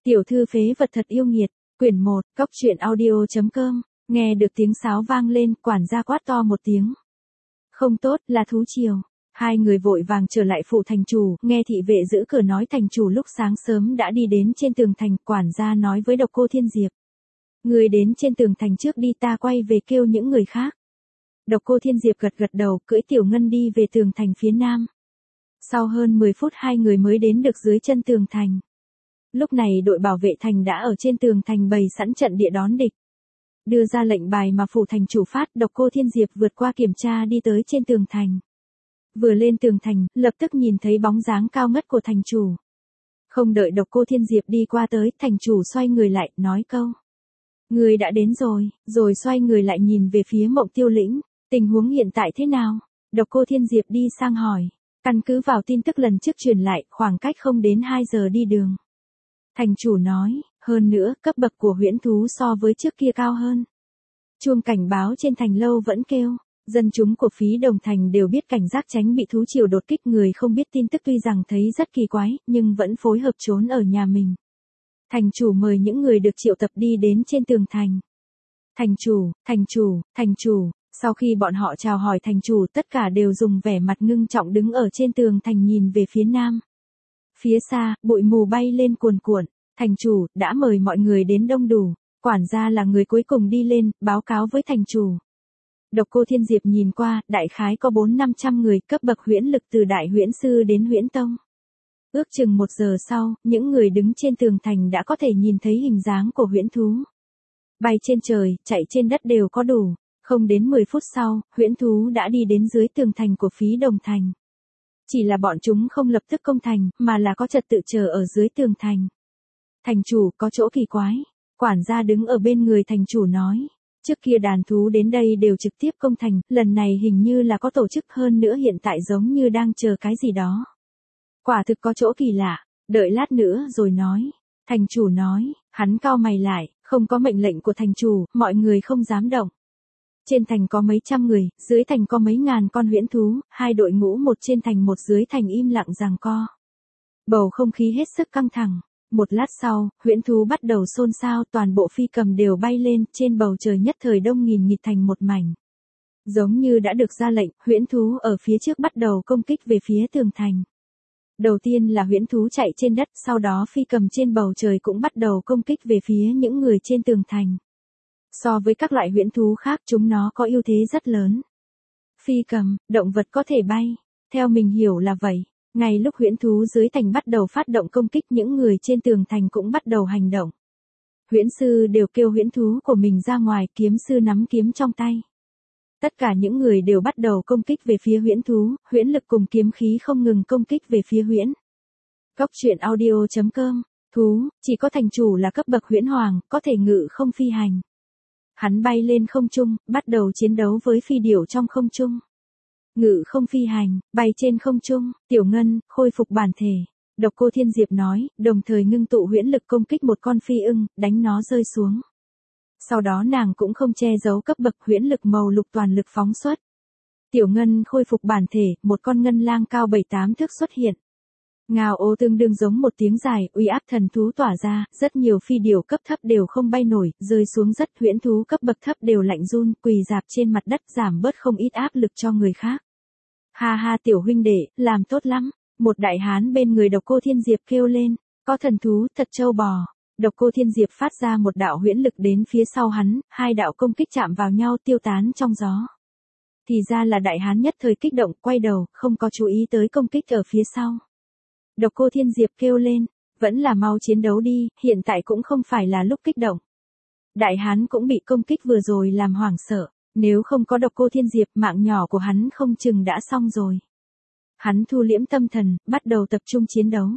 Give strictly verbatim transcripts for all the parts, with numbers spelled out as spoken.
Tiểu thư phế vật thật yêu nghiệt, quyển một, cốc truyện audio.com, nghe được tiếng sáo vang lên, quản gia quát to một tiếng. Không tốt, là thú triều. Hai người vội vàng trở lại phủ thành chủ, nghe thị vệ giữ cửa nói thành chủ lúc sáng sớm đã đi đến trên tường thành, quản gia nói với Độc Cô Thiên Diệp. Người đến trên tường thành trước đi, ta quay về kêu những người khác. Độc Cô Thiên Diệp gật gật đầu, cưỡi Tiểu Ngân đi về tường thành phía nam. Sau hơn mười phút hai người mới đến được dưới chân tường thành. Lúc này đội bảo vệ thành đã ở trên tường thành bày sẵn trận địa đón địch. Đưa ra lệnh bài mà phủ thành chủ phát, Độc Cô Thiên Diệp vượt qua kiểm tra đi tới trên tường thành. Vừa lên tường thành, lập tức nhìn thấy bóng dáng cao ngất của thành chủ. Không đợi Độc Cô Thiên Diệp đi qua tới, thành chủ xoay người lại, nói câu. Người đã đến rồi, rồi xoay người lại nhìn về phía Mộng Tiêu Lĩnh, tình huống hiện tại thế nào? Độc Cô Thiên Diệp đi sang hỏi, căn cứ vào tin tức lần trước truyền lại, khoảng cách không đến hai giờ đi đường. Thành chủ nói, hơn nữa, cấp bậc của huyễn thú so với trước kia cao hơn. Chuông cảnh báo trên thành lâu vẫn kêu, dân chúng của Phí Đồng Thành đều biết cảnh giác tránh bị thú triều đột kích. Người không biết tin tức tuy rằng thấy rất kỳ quái, nhưng vẫn phối hợp trốn ở nhà mình. Thành chủ mời những người được triệu tập đi đến trên tường thành. Thành chủ, thành chủ, thành chủ, sau khi bọn họ chào hỏi thành chủ, tất cả đều dùng vẻ mặt ngưng trọng đứng ở trên tường thành nhìn về phía nam. Phía xa, bụi mù bay lên cuồn cuộn, thành chủ đã mời mọi người đến đông đủ, quản gia là người cuối cùng đi lên, báo cáo với thành chủ. Độc Cô Thiên Diệp nhìn qua, đại khái có bốn năm trăm người, cấp bậc huyễn lực từ đại huyễn sư đến huyễn tông. Ước chừng một giờ sau, những người đứng trên tường thành đã có thể nhìn thấy hình dáng của huyễn thú. Bay trên trời, chạy trên đất đều có đủ, không đến mười phút sau, huyễn thú đã đi đến dưới tường thành của Phí Đồng Thành. Chỉ là bọn chúng không lập tức công thành, mà là có trật tự chờ ở dưới tường thành. Thành chủ, có chỗ kỳ quái. Quản gia đứng ở bên người thành chủ nói. Trước kia đàn thú đến đây đều trực tiếp công thành, lần này hình như là có tổ chức, hơn nữa hiện tại giống như đang chờ cái gì đó. Quả thực có chỗ kỳ lạ, đợi lát nữa rồi nói. Thành chủ nói, hắn cau mày lại, không có mệnh lệnh của thành chủ, mọi người không dám động. Trên thành có mấy trăm người, dưới thành có mấy ngàn con huyễn thú, hai đội ngũ một trên thành một dưới thành im lặng giằng co. Bầu không khí hết sức căng thẳng. Một lát sau, huyễn thú bắt đầu xôn xao, toàn bộ phi cầm đều bay lên, trên bầu trời nhất thời đông nghìn nghịt thành một mảnh. Giống như đã được ra lệnh, huyễn thú ở phía trước bắt đầu công kích về phía tường thành. Đầu tiên là huyễn thú chạy trên đất, sau đó phi cầm trên bầu trời cũng bắt đầu công kích về phía những người trên tường thành. So với các loại huyễn thú khác, chúng nó có ưu thế rất lớn. Phi cầm, động vật có thể bay, theo mình hiểu là vậy. Ngay lúc huyễn thú dưới thành bắt đầu phát động công kích, những người trên tường thành cũng bắt đầu hành động. Huyễn sư đều kêu huyễn thú của mình ra ngoài, kiếm sư nắm kiếm trong tay. Tất cả những người đều bắt đầu công kích về phía huyễn thú, huyễn lực cùng kiếm khí không ngừng công kích về phía huyễn. Cốc truyện audio.com, thú, chỉ có thành chủ là cấp bậc huyễn hoàng, có thể ngự không phi hành. Hắn bay lên không trung, bắt đầu chiến đấu với phi điểu trong không trung. Ngự không phi hành, bay trên không trung, Tiểu Ngân, khôi phục bản thể. Độc Cô Thiên Diệp nói, đồng thời ngưng tụ huyễn lực công kích một con phi ưng, đánh nó rơi xuống. Sau đó nàng cũng không che giấu cấp bậc huyễn lực màu lục toàn lực phóng xuất. Tiểu Ngân khôi phục bản thể, một con ngân lang cao bảy tám thước xuất hiện. Ngao ô tương đương giống một tiếng dài, uy áp thần thú tỏa ra, rất nhiều phi điểu cấp thấp đều không bay nổi, rơi xuống rất huyễn thú cấp bậc thấp đều lạnh run, quỳ rạp trên mặt đất, giảm bớt không ít áp lực cho người khác. Ha ha tiểu huynh đệ, làm tốt lắm. Một đại hán bên người Độc Cô Thiên Diệp kêu lên, có thần thú, thật trâu bò. Độc Cô Thiên Diệp phát ra một đạo huyễn lực đến phía sau hắn, hai đạo công kích chạm vào nhau tiêu tán trong gió. Thì ra là đại hán nhất thời kích động, quay đầu, không có chú ý tới công kích ở phía sau. Độc Cô Thiên Diệp kêu lên, vẫn là mau chiến đấu đi, hiện tại cũng không phải là lúc kích động. Đại hán cũng bị công kích vừa rồi làm hoảng sợ. Nếu không có Độc Cô Thiên Diệp, mạng nhỏ của hắn không chừng đã xong rồi. Hắn thu liễm tâm thần, bắt đầu tập trung chiến đấu.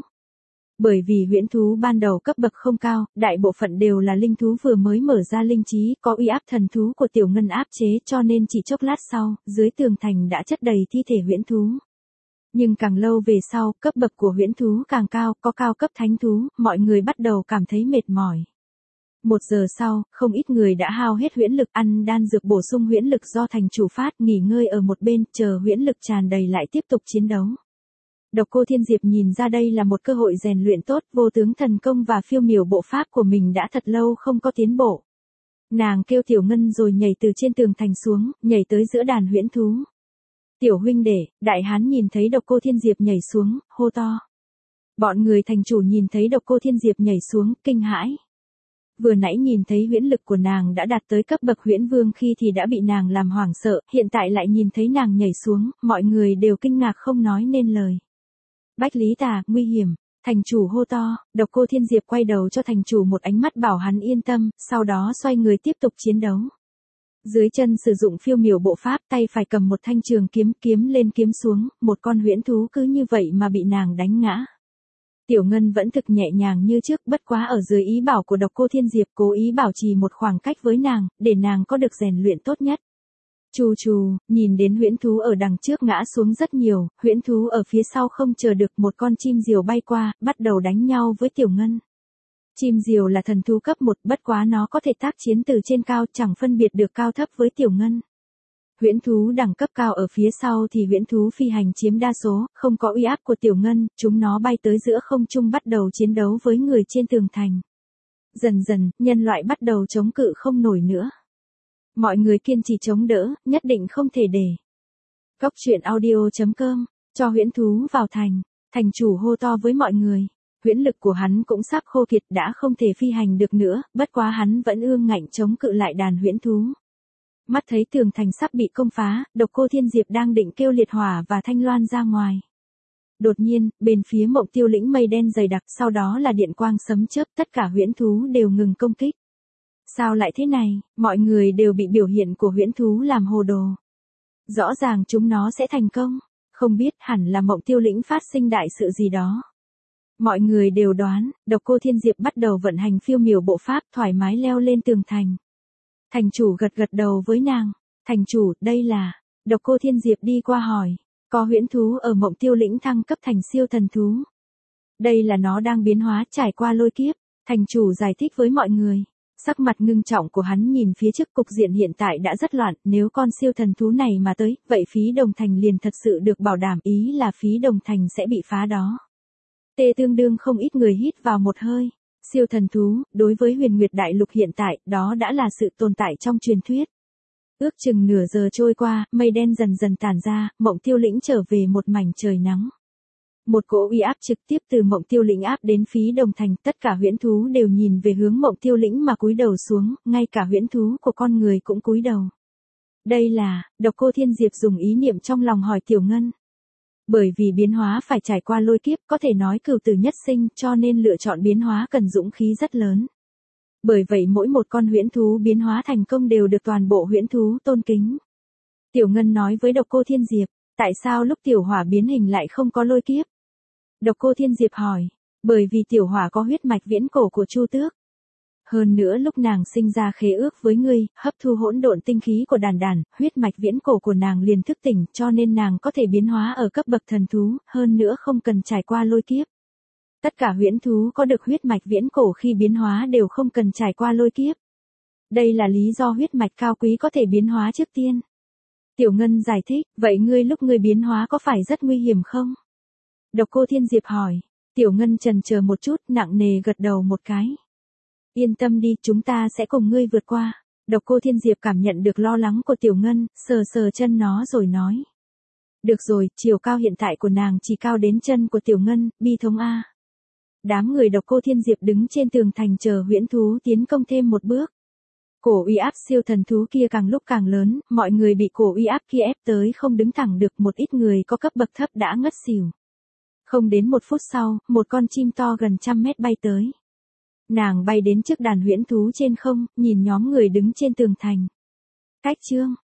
Bởi vì huyễn thú ban đầu cấp bậc không cao, đại bộ phận đều là linh thú vừa mới mở ra linh trí, có uy áp thần thú của Tiểu Ngân áp chế, cho nên chỉ chốc lát sau, dưới tường thành đã chất đầy thi thể huyễn thú. Nhưng càng lâu về sau, cấp bậc của huyễn thú càng cao, có cao cấp thánh thú, mọi người bắt đầu cảm thấy mệt mỏi. Một giờ sau, không ít người đã hao hết huyễn lực, ăn đan dược bổ sung huyễn lực do thành chủ phát, nghỉ ngơi ở một bên, chờ huyễn lực tràn đầy lại tiếp tục chiến đấu. Độc Cô Thiên Diệp nhìn ra đây là một cơ hội rèn luyện tốt, vô tướng thần công và phiêu miểu bộ pháp của mình đã thật lâu không có tiến bộ. Nàng kêu Tiểu Ngân rồi nhảy từ trên tường thành xuống, nhảy tới giữa đàn huyễn thú. Tiểu huynh đệ, đại hán nhìn thấy Độc Cô Thiên Diệp nhảy xuống, hô to. Bọn người thành chủ nhìn thấy Độc Cô Thiên Diệp nhảy xuống, kinh hãi. Vừa nãy nhìn thấy huyễn lực của nàng đã đạt tới cấp bậc huyễn vương khi thì đã bị nàng làm hoảng sợ, hiện tại lại nhìn thấy nàng nhảy xuống, mọi người đều kinh ngạc không nói nên lời. Bách Lý Tà, nguy hiểm, thành chủ hô to, Độc Cô Thiên Diệp quay đầu cho thành chủ một ánh mắt bảo hắn yên tâm, sau đó xoay người tiếp tục chiến đấu. Dưới chân sử dụng phiêu miểu bộ pháp, tay phải cầm một thanh trường kiếm, kiếm lên kiếm xuống, một con huyễn thú cứ như vậy mà bị nàng đánh ngã. Tiểu Ngân vẫn thực nhẹ nhàng như trước, bất quá ở dưới ý bảo của Độc Cô Thiên Diệp cố ý bảo trì một khoảng cách với nàng, để nàng có được rèn luyện tốt nhất. Chù chù, nhìn đến huyễn thú ở đằng trước ngã xuống rất nhiều, huyễn thú ở phía sau không chờ được, một con chim diều bay qua, bắt đầu đánh nhau với Tiểu Ngân. Chim diều là thần thú cấp một, bất quá nó có thể tác chiến từ trên cao, chẳng phân biệt được cao thấp với Tiểu Ngân. Huyễn thú đẳng cấp cao ở phía sau thì huyễn thú phi hành chiếm đa số, không có uy áp của Tiểu Ngân, chúng nó bay tới giữa không trung bắt đầu chiến đấu với người trên tường thành. Dần dần, nhân loại bắt đầu chống cự không nổi nữa. Mọi người kiên trì chống đỡ, nhất định không thể để. Cốc truyện audio chấm com, cho huyễn thú vào thành, thành chủ hô to với mọi người. Huyễn lực của hắn cũng sắp khô kiệt, đã không thể phi hành được nữa, bất quá hắn vẫn ương ngạnh chống cự lại đàn huyễn thú. Mắt thấy tường thành sắp bị công phá, Độc Cô Thiên Diệp đang định kêu liệt hỏa và thanh loan ra ngoài. Đột nhiên, bên phía Mộng Tiêu Lĩnh mây đen dày đặc, sau đó là điện quang sấm chớp, tất cả huyễn thú đều ngừng công kích. Sao lại thế này, mọi người đều bị biểu hiện của huyễn thú làm hồ đồ. Rõ ràng chúng nó sẽ thành công, không biết hẳn là Mộng Tiêu Lĩnh phát sinh đại sự gì đó. Mọi người đều đoán, Độc Cô Thiên Diệp bắt đầu vận hành phiêu miểu bộ pháp, thoải mái leo lên tường thành. Thành chủ gật gật đầu với nàng, thành chủ, đây là, Độc Cô Thiên Diệp đi qua hỏi, có huyễn thú ở Mộng Tiêu Lĩnh thăng cấp thành siêu thần thú. Đây là nó đang biến hóa trải qua lôi kiếp, thành chủ giải thích với mọi người. Sắc mặt ngưng trọng của hắn nhìn phía trước, cục diện hiện tại đã rất loạn, nếu con siêu thần thú này mà tới, vậy phí đồng thành liền thật sự được bảo đảm, ý là phí đồng thành sẽ bị phá đó. Tê tương đương không ít người hít vào một hơi. Siêu thần thú, đối với Huyền Nguyệt Đại Lục hiện tại, đó đã là sự tồn tại trong truyền thuyết. Ước chừng nửa giờ trôi qua, mây đen dần dần tản ra, Mộng Tiêu Lĩnh trở về một mảnh trời nắng. Một cỗ uy áp trực tiếp từ Mộng Tiêu Lĩnh áp đến phí đồng thành, tất cả huyễn thú đều nhìn về hướng Mộng Tiêu Lĩnh mà cúi đầu xuống, ngay cả huyễn thú của con người cũng cúi đầu. Đây là, Độc Cô Thiên Diệp dùng ý niệm trong lòng hỏi Tiểu Ngân. Bởi vì biến hóa phải trải qua lôi kiếp, có thể nói cửu tử nhất sinh, cho nên lựa chọn biến hóa cần dũng khí rất lớn. Bởi vậy mỗi một con huyễn thú biến hóa thành công đều được toàn bộ huyễn thú tôn kính. Tiểu Ngân nói với Độc Cô Thiên Diệp, tại sao lúc tiểu hỏa biến hình lại không có lôi kiếp? Độc Cô Thiên Diệp hỏi, bởi vì tiểu hỏa có huyết mạch viễn cổ của Chu Tước. Hơn nữa lúc nàng sinh ra khế ước với ngươi, hấp thu hỗn độn tinh khí của đàn đàn, huyết mạch viễn cổ của nàng liền thức tỉnh, cho nên nàng có thể biến hóa ở cấp bậc thần thú, hơn nữa không cần trải qua lôi kiếp. Tất cả huyễn thú có được huyết mạch viễn cổ khi biến hóa đều không cần trải qua lôi kiếp. Đây là lý do huyết mạch cao quý có thể biến hóa trước tiên. Tiểu Ngân giải thích, vậy ngươi lúc ngươi biến hóa có phải rất nguy hiểm không? Độc Cô Thiên Diệp hỏi. Tiểu Ngân chần chờ một chút, nặng nề gật đầu một cái. Yên tâm đi, chúng ta sẽ cùng ngươi vượt qua. Độc Cô Thiên Diệp cảm nhận được lo lắng của Tiểu Ngân, sờ sờ chân nó rồi nói. Được rồi, chiều cao hiện tại của nàng chỉ cao đến chân của Tiểu Ngân, bi thống A. Đám người Độc Cô Thiên Diệp đứng trên tường thành chờ huyễn thú tiến công thêm một bước. Cổ uy áp siêu thần thú kia càng lúc càng lớn, mọi người bị cổ uy áp kia ép tới không đứng thẳng được, một ít người có cấp bậc thấp đã ngất xỉu. Không đến một phút sau, một con chim to gần trăm mét bay tới. Nàng bay đến trước đàn huyễn thú trên không, nhìn nhóm người đứng trên tường thành. Cách chương,